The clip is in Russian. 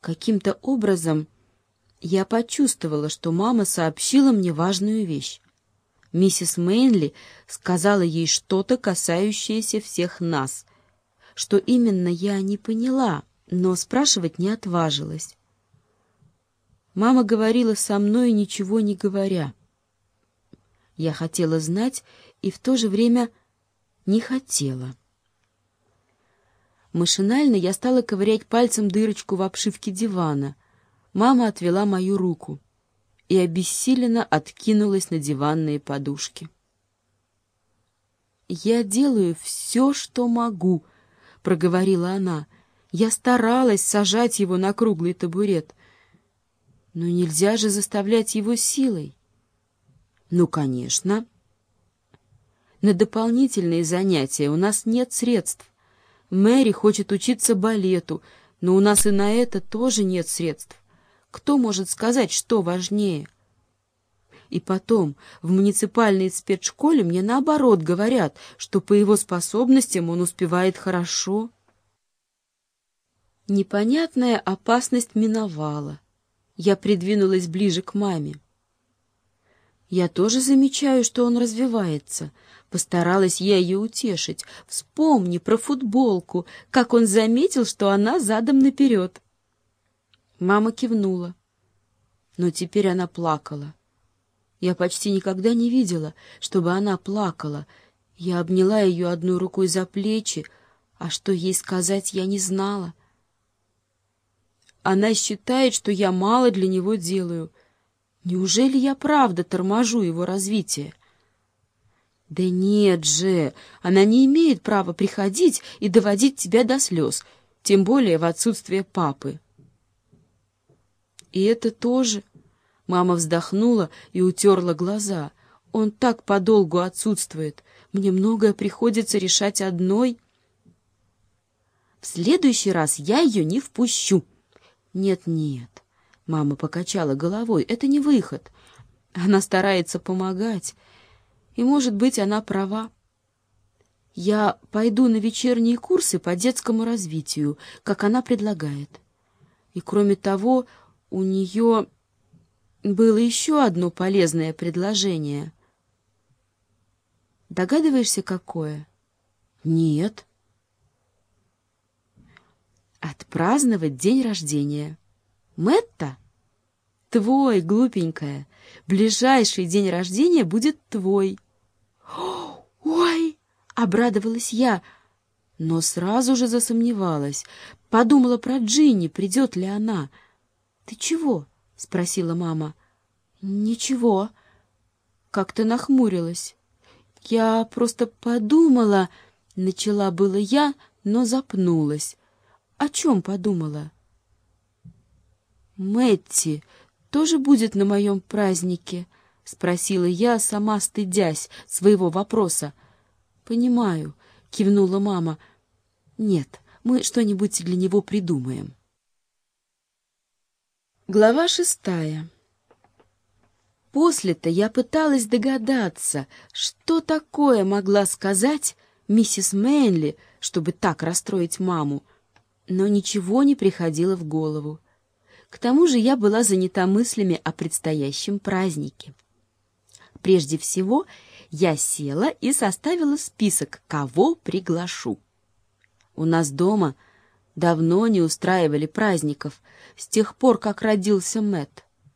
Каким-то образом я почувствовала, что мама сообщила мне важную вещь. Миссис Мейнли сказала ей что-то, касающееся всех нас. Что именно, я не поняла, но спрашивать не отважилась. Мама говорила со мной, ничего не говоря. Я хотела знать и в то же время не хотела. Машинально я стала ковырять пальцем дырочку в обшивке дивана. Мама отвела мою руку и обессиленно откинулась на диванные подушки. «Я делаю все, что могу», — проговорила она. «Я старалась сажать его на круглый табурет. Но нельзя же заставлять его силой». «Ну, конечно. На дополнительные занятия у нас нет средств. Мэри хочет учиться балету, но у нас и на это тоже нет средств. Кто может сказать, что важнее? И потом, в муниципальной спецшколе мне наоборот говорят, что по его способностям он успевает хорошо». Непонятная опасность миновала. Я придвинулась ближе к маме. «Я тоже замечаю, что он развивается». Постаралась я ее утешить. «Вспомни про футболку, как он заметил, что она задом наперед». Мама кивнула. Но теперь она плакала. Я почти никогда не видела, чтобы она плакала. Я обняла ее одной рукой за плечи, а что ей сказать, я не знала. Она считает, что я мало для него делаю. Неужели я правда торможу его развитие? Да нет же, она не имеет права приходить и доводить тебя до слез, тем более в отсутствие папы. И это тоже. Мама вздохнула и утерла глаза. Он так подолгу отсутствует. Мне многое приходится решать одной. В следующий раз я ее не впущу. Нет. Мама покачала головой. Это не выход. Она старается помогать. И, может быть, она права. Я пойду на вечерние курсы по детскому развитию, как она предлагает. И, кроме того, у нее было еще одно полезное предложение. Догадываешься, какое? Нет. Отпраздновать день рождения. Мэтта? Твой, глупенькая. Ближайший день рождения будет твой. «Ой!» — обрадовалась я, но сразу же засомневалась. Подумала про Джинни, придет ли она. «Ты чего?» — спросила мама. «Ничего». Как-то нахмурилась. «Я просто подумала...» — начала было я, но запнулась. «О чем подумала?» «Мэтти тоже будет на моем празднике?» — спросила я, сама стыдясь своего вопроса. «Понимаю», — кивнула мама. «Нет, мы что-нибудь для него придумаем». Глава 6. После-то я пыталась догадаться, что такое могла сказать миссис Мейнли, чтобы так расстроить маму, но ничего не приходило в голову. К тому же я была занята мыслями о предстоящем празднике. Прежде всего, я села и составила список, кого приглашу. У нас дома давно не устраивали праздников, с тех пор, как родился Мэтт.